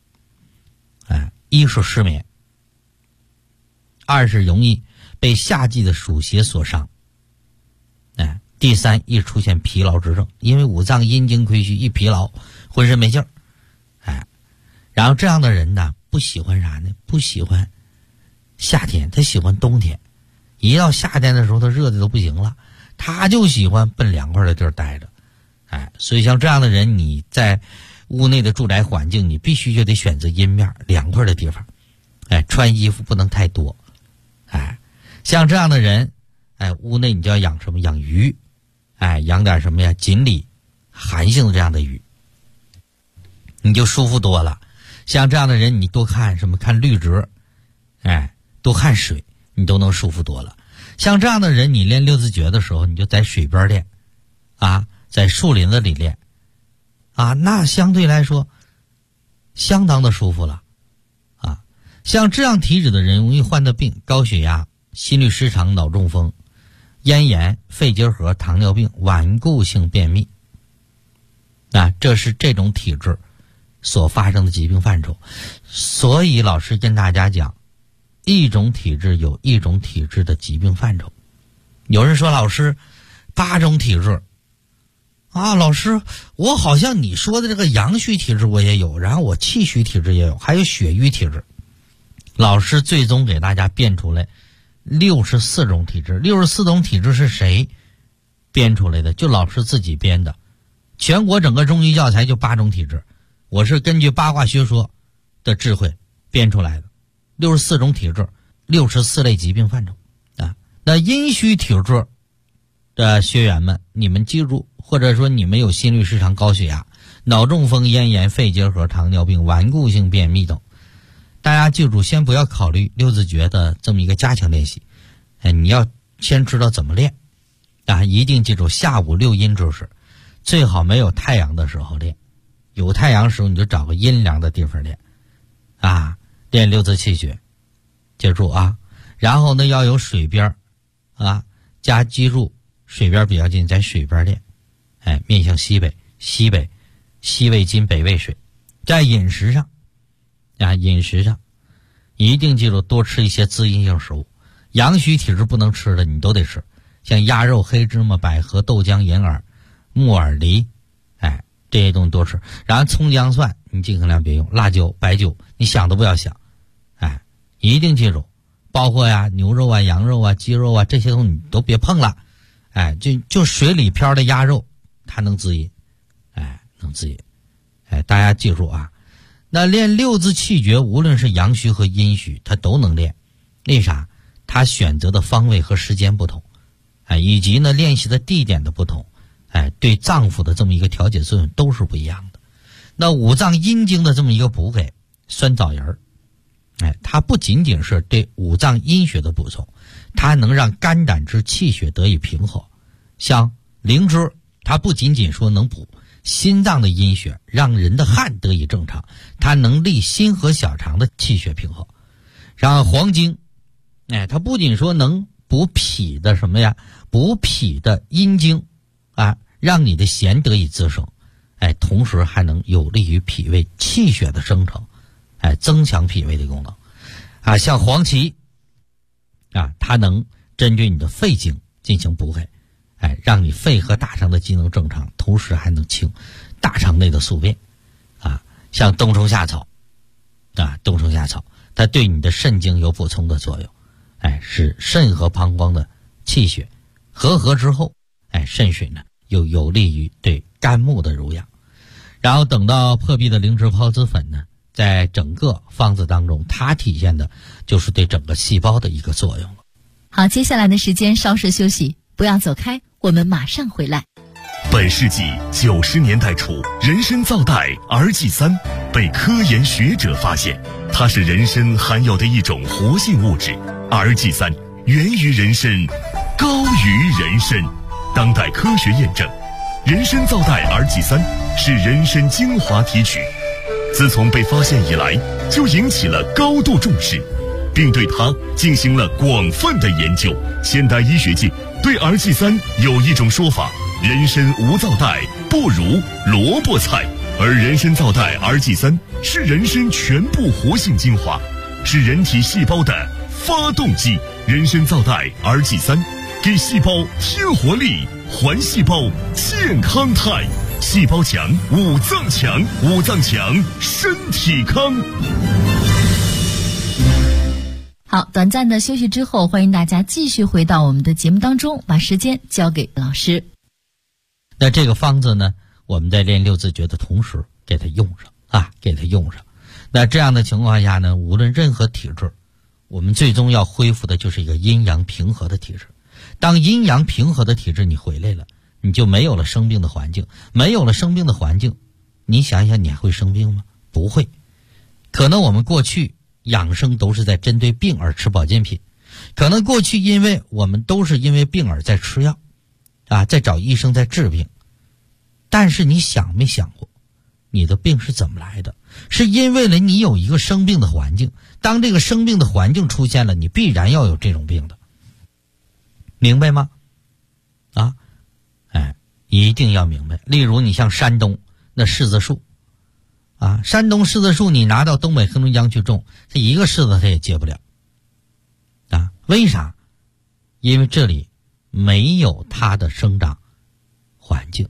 一是失眠，二是容易被夏季的暑邪所伤，第三易出现疲劳之症，因为五脏阴经亏虚，一疲劳浑身没劲儿，然后这样的人呢不喜欢啥呢？不喜欢夏天，他喜欢冬天，一到夏天的时候他热的都不行了，他就喜欢奔凉快的地儿待着，所以像这样的人，你在屋内的住宅环境，你必须就得选择阴面凉快的地方，穿衣服不能太多，像这样的人，屋内你就要养什么？养鱼，养点什么呀？锦鲤，寒性的这样的鱼，你就舒服多了。像这样的人，你多看什么？看绿植，多看水，你都能舒服多了。像这样的人，你练六字诀的时候，你就在水边练，在树林子里练，那相对来说相当的舒服了，像这样体质的人容易患的病，高血压、心律失常、脑中风、咽炎、肺结核、糖尿病、顽固性便秘，这是这种体质所发生的疾病范畴。所以老师跟大家讲，一种体质有一种体质的疾病范畴。有人说老师8种体质老师我好像你说的这个阳虚体质我也有，然后我气虚体质也有，还有血瘀体质。老师最终给大家编出来64种体质。64种体质是谁编出来的？就老师自己编的。全国整个中医教材就8种体质，我是根据八卦学说的智慧编出来的。64种体质，64类疾病范畴那阴虚体质的学员们，你们记住，或者说你们有心律失常、高血压、脑中风、咽炎、肺结核、糖尿病、顽固性便秘等，大家记住，先不要考虑六字诀的这么一个加强练习，你要先知道怎么练一定记住下午6阴之时，最好没有太阳的时候练，有太阳的时候你就找个阴凉的地方练练六字气血，记住然后呢要有水边加记住水边比较近，在水边练，面向西北，西为金，北为水。在饮食上一定记住多吃一些滋阴性食物，阳虚体质不能吃的你都得吃，像鸭肉、黑芝麻、百合、豆浆、银耳、木耳、梨，这些东西多吃。然后葱姜蒜你尽可能别用，辣椒、白酒你想都不要想，一定记住，包括牛肉羊肉鸡肉这些东西你都别碰了，就水里漂的鸭肉它能滋阴， 能滋阴。大家记住啊，那练六字气诀，无论是阳虚和阴虚，它都能练。为啥？它选择的方位和时间不同，以及呢练习的地点的不同，对脏腑的这么一个调节作用都是不一样的。那五脏阴经的这么一个补给，酸枣仁儿，它不仅仅是对五脏阴血的补充，它能让肝胆之气血得以平和。像灵芝，它不仅仅说能补心脏的阴血，让人的汗得以正常，它能利心和小肠的气血平和。让黄精，它不仅说能补脾的什么呀，补脾的阴经啊，让你的涎得以滋生，同时还能有利于脾胃气血的生成，增强脾胃的功能啊。像黄芪啊，它能针对你的肺经进行补给，让你肺和大肠的机能正常，同时还能清大肠内的宿便啊。像冬虫夏草啊，冬虫夏草它对你的肾经有补充的作用，使肾和膀胱的气血和合之后，肾水呢又有利于对肝木的濡养。然后等到破壁的灵芝孢子粉呢，在整个方子当中，它体现的就是对整个细胞的一个作用了。 好，接下来的时间稍事休息，不要走开，我们马上回来。 本世纪90年代初，人参皂苷儿祭三被科研学者发现，它是人参含有的一种活性物质。儿祭三源于人参，高于人参。当代科学验证，人参皂苷儿祭三是人参精华提取，自从被发现以来，就引起了高度重视，并对它进行了广泛的研究。现代医学界对儿祭三有一种说法：人参无皂苷，不如萝卜菜。而人参皂苷儿祭三是人参全部活性精华，是人体细胞的发动机。人参皂苷儿祭三给细胞添活力，还细胞健康态。细胞强，五脏强，五脏强，身体康。 好，短暂的休息之后，欢迎大家继续回到我们的节目当中，把时间交给老师。 那这个方子呢，我们在练六字诀的同时给它用上啊，给它用上。那这样的情况下呢，无论任何体质，我们最终要恢复的就是一个阴阳平和的体质。当阴阳平和的体质你回来了，你就没有了生病的环境，没有了生病的环境，你想想你还会生病吗？不会。可能我们过去养生都是在针对病而吃保健品，可能过去因为我们都是因为病而在吃药啊，在找医生在治病。但是你想没想过，你的病是怎么来的？是因为了你有一个生病的环境，当这个生病的环境出现了，你必然要有这种病的，明白吗？啊，一定要明白。例如你像山东那柿子树啊，山东柿子树你拿到东北黑龙江去种，这一个柿子它也结不了啊。为啥？因为这里没有它的生长环境。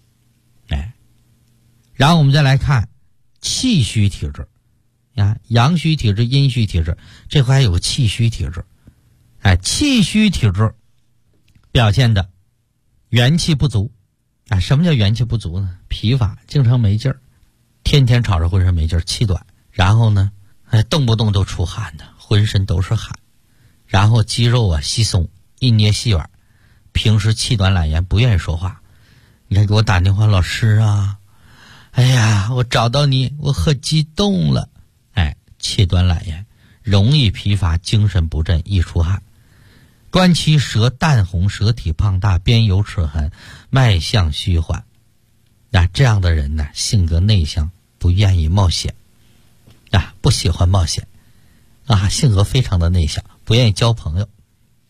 然后我们再来看气虚体质啊，阳虚体质、阴虚体质，这回还有个气虚体质。气虚体质表现的元气不足啊。什么叫元气不足呢？疲乏，经常没劲儿，天天吵着浑身没劲儿，气短，然后呢动不动都出汗的，浑身都是汗，然后肌肉啊稀松，一捏细软，平时气短懒言，不愿意说话。你看给我打电话，老师啊，哎呀，我找到你，我可激动了。气短懒言，容易疲乏，精神不振，易出汗。观其舌淡红，舌体胖大，边有齿痕，脉象虚缓。这样的人呢，性格内向，不愿意冒险不喜欢冒险性格非常的内向，不愿意交朋友。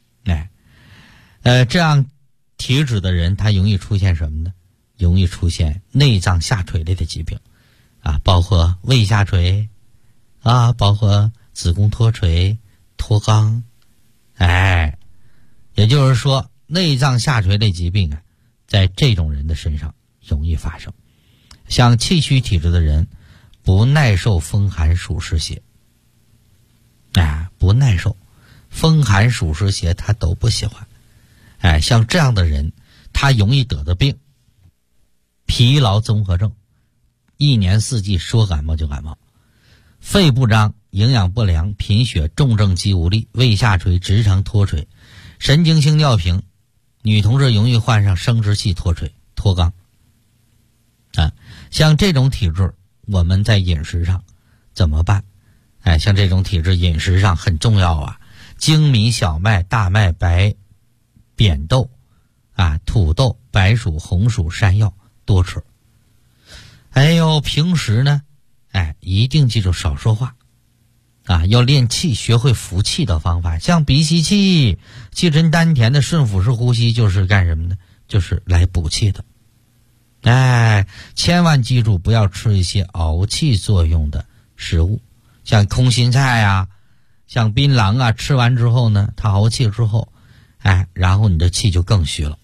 这样体质的人，他容易出现什么呢？容易出现内脏下垂类的疾病包括胃下垂包括子宫脱垂、脱肛。也就是说内脏下垂类疾病在这种人的身上容易发生。像气虚体质的人，不耐受风寒暑湿邪不耐受风寒暑湿邪，他都不喜欢。像这样的人，他容易得的病疲劳综合症一年四季说感冒就感冒。肺不张，营养不良，贫血，重症肌无力，胃下垂，直肠脱垂，神经性尿频，女同志容易患上生殖器脱垂、脱肛。像这种体质，我们在饮食上怎么办？像这种体质饮食上很重要啊，精米、小麦、大麦、白扁豆土豆、白薯、红薯、山药多吃。平时呢一定记住少说话要练气，学会服气的方法，像鼻吸气、气沉丹田的顺腹式呼吸，就是干什么呢？就是来补气的。千万记住不要吃一些熬气作用的食物，像空心菜像槟榔吃完之后呢，它熬气之后然后你的气就更虚了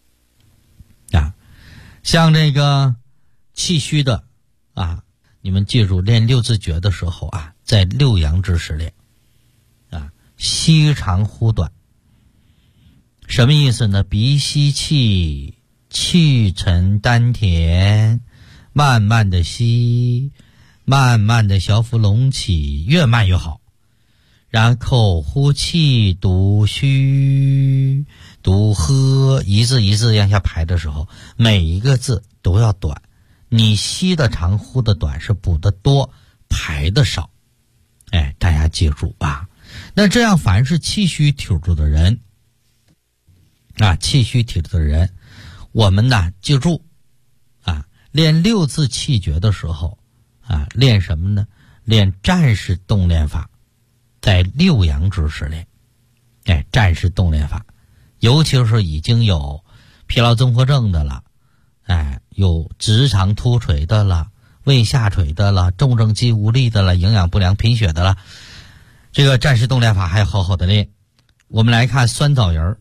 像这个气虚的你们记住练六字诀的时候在六阳之时练吸长呼短。什么意思呢？鼻吸气，气沉丹田，慢慢的吸，慢慢的小腹隆起，越慢越好。然后呼气，读虚，读喝，一字一字往下排的时候，每一个字都要短。你吸的长，呼的短，是补的多，排的少。大家记住那这样凡是气虚体质的人气虚体质的人，我们呢记住练六字气诀的时候练什么呢？练战士动练法，在六阳之时练战士动练法，尤其是已经有疲劳综合症的了有直肠脱垂的了，胃下垂的了，重症肌无力的了，营养不良贫血的了，这个战士动练法还要好好的练。我们来看酸枣仁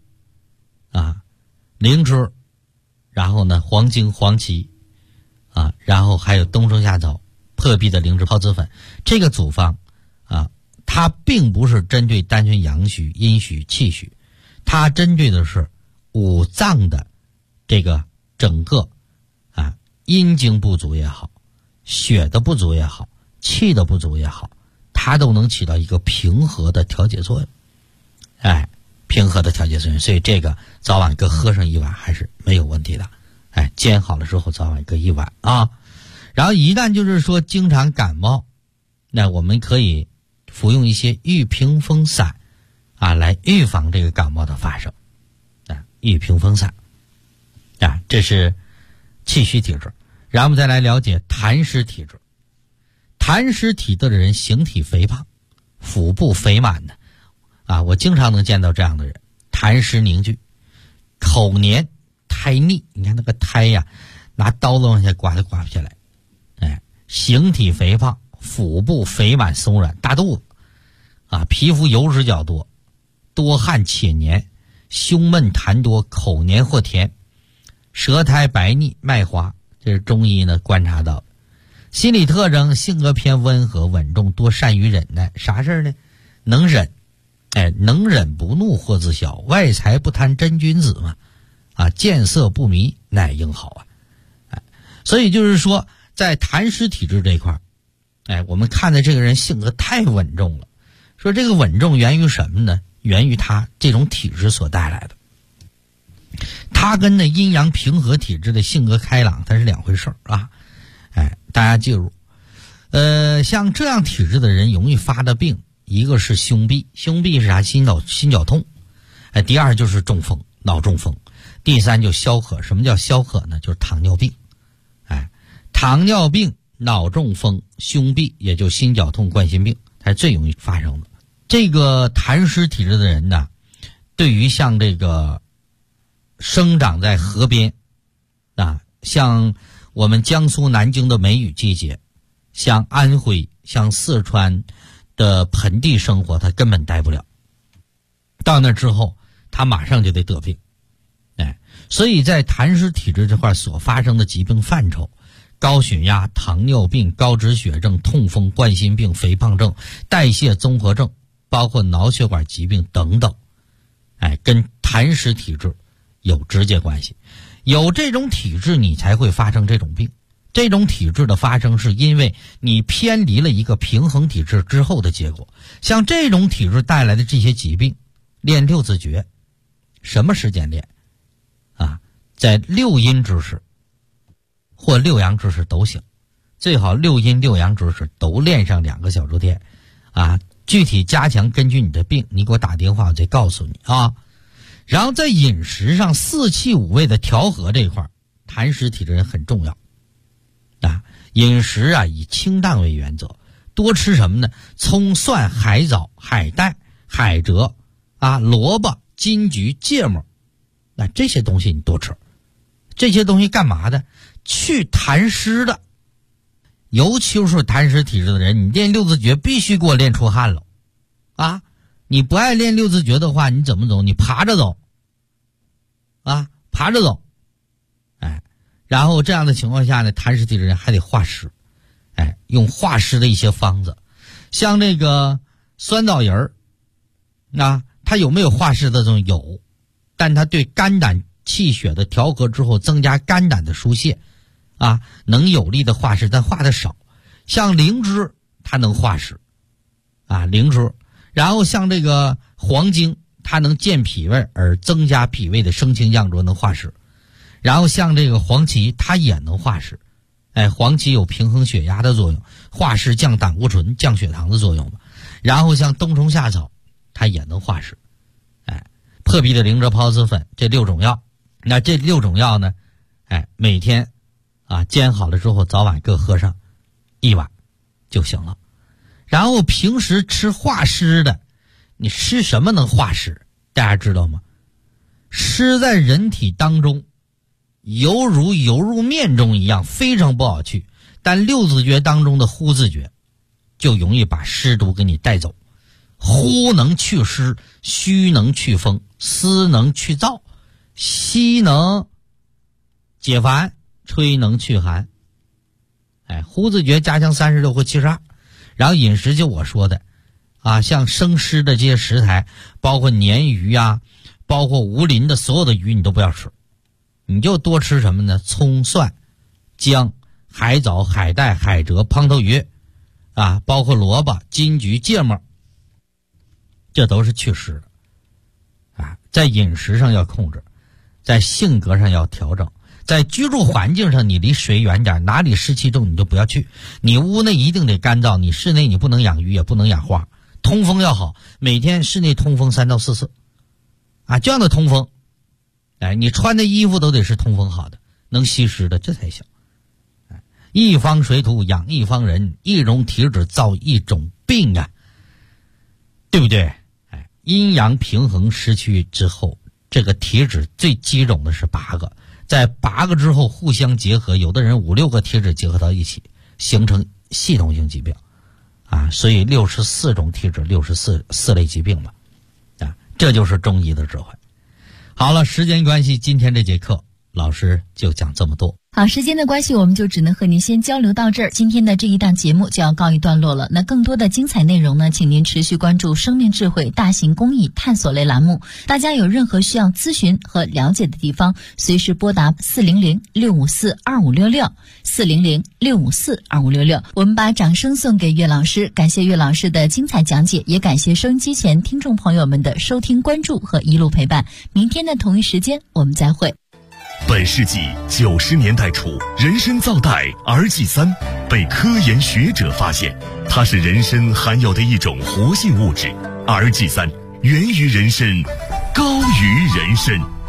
灵芝，然后呢黄精、黄芪然后还有冬虫夏草、破壁的灵芝泡子粉。这个组方它并不是针对单纯阳虚、阴虚、气虚，它针对的是五脏的这个整个阴经不足也好，血的不足也好，气的不足也好，它都能起到一个平和的调节作用平和的调节作用。所以这个早晚各喝上一碗还是没有问题的煎好了之后早晚各一碗然后一旦就是说经常感冒，那我们可以服用一些玉屏风散来预防这个感冒的发生玉屏风散这是气虚体质。然后我们再来了解痰湿体质。痰湿体质的人形体肥胖，腹部肥满的我经常能见到这样的人，痰湿凝聚，口黏，苔腻，你看那个苔拿刀子往下刮都刮不下来形体肥胖，腹部肥满松软，大肚子皮肤油脂较多，多汗且黏，胸闷痰多，口黏或甜，舌苔白腻，脉滑，这是中医呢观察到。心理特征，性格偏温和稳重，多善于忍耐。啥事呢？能忍能忍不怒或自小，外财不贪真君子嘛见色不迷乃应好所以就是说在痰湿体质这一块我们看的这个人性格太稳重了。说这个稳重源于什么呢？源于他这种体质所带来的。他跟那阴阳平和体质的性格开朗它是两回事大家记住像这样体质的人容易发的病，一个是胸痹，胸痹是啥？心绞痛第二就是中风，脑中风，第三就消渴。什么叫消渴呢？就是糖尿病糖尿病、脑中风、胸痹，也就心绞痛、冠心病，它是最容易发生的。这个痰湿体质的人呢，对于像这个生长在河边像我们江苏南京的梅雨季节，像安徽、像四川的盆地生活，他根本待不了。到那之后他马上就得得病所以在痰湿体质这块所发生的疾病范畴，高血压、糖尿病、高脂血症、痛风、冠心病、肥胖症、代谢综合症，包括脑血管疾病等等跟痰湿体质有直接关系。有这种体质你才会发生这种病， 这种体质的发生是因为你偏离了一个平衡体质之后的结果。像这种体质带来的这些疾病，练六字诀，什么时间练啊？在六阴之时或六阳之时都行，最好六阴六阳之时都练上2个小周天啊。具体加强根据你的病，你给我打电话我再告诉你啊。然后在饮食上4气5味的调和这一块，痰湿体质人很重要啊。饮食啊以清淡为原则，多吃什么呢？葱蒜海藻海带海蜇啊，萝卜金桔芥末，那这些东西你多吃。这些东西干嘛的？去痰湿的。尤其是痰湿体质的人，你练六字诀必须给我练出汗了啊！你不爱练六字诀的话，你怎么走？你爬着走啊，爬着走。哎，然后这样的情况下呢，痰湿体质人还得化湿，哎，用化湿的一些方子，像这个酸枣仁儿啊，它有没有化湿的作用？有，但它对肝胆气血的调和之后，增加肝胆的疏泄啊，能有力的化湿，但化的少。像灵芝它能化湿啊，灵芝。然后像这个黄精，它能健脾胃而增加脾胃的升清降浊，能化湿。然后像这个黄芪，它也能化湿。哎，黄芪有平衡血压的作用，化湿降胆固醇降血糖的作用吧。然后像冬虫夏草，它也能化湿。哎，破壁的灵芝孢子粉，这6种药。那这6种药呢，哎，每天啊煎好了之后，早晚各喝上1碗就行了。然后平时吃化湿的，你吃什么能化湿？大家知道吗？湿在人体当中犹如油入面中一样，非常不好去。但六字诀当中的呼字诀就容易把湿毒给你带走。呼能去湿，虚能去风，思能去燥，吸能解烦，吹能去寒。哎，呼字诀加强36或72。然后饮食就我说的啊，像生湿的这些食材，包括鲶鱼啊，包括无鳞的所有的鱼你都不要吃，你就多吃什么呢？葱蒜姜海藻海带海蜇胖头鱼啊，包括萝卜金桔芥末，这都是祛湿的啊。在饮食上要控制，在性格上要调整，在居住环境上你离水远点，哪里湿气重你就不要去。你屋内一定得干燥，你室内你不能养鱼也不能养花，通风要好，每天室内通风3到4次啊，这样的通风，哎，你穿的衣服都得是通风好的，能吸湿的，这才行。哎，一方水土养一方人，一种体质造一种病啊，对不对？哎，阴阳平衡失去之后，这个体质最基种的是8个，在8个之后互相结合，有的人5、6个体质结合到一起，形成系统性疾病啊，所以64种体质，64类疾病嘛，啊，这就是中医的智慧。好了，时间关系，今天这节课老师就讲这么多。 好，时间的关系，我们就只能和您先交流到这儿。今天的这一档节目就要告一段落了。那更多的精彩内容呢，请您持续关注生命智慧大型公益探索类栏目。大家有任何需要咨询和了解的地方，随时拨打400-654-2566 400-654-2566。我们把掌声送给岳老师，感谢岳老师的精彩讲解，也感谢收音机前听众朋友们的收听关注和一路陪伴。明天的同一时间我们再会。 本世纪90年代初，人参皂苷儿祭3被科研学者发现，它是人参含有的一种活性物质。儿祭3源于人参，高于人参。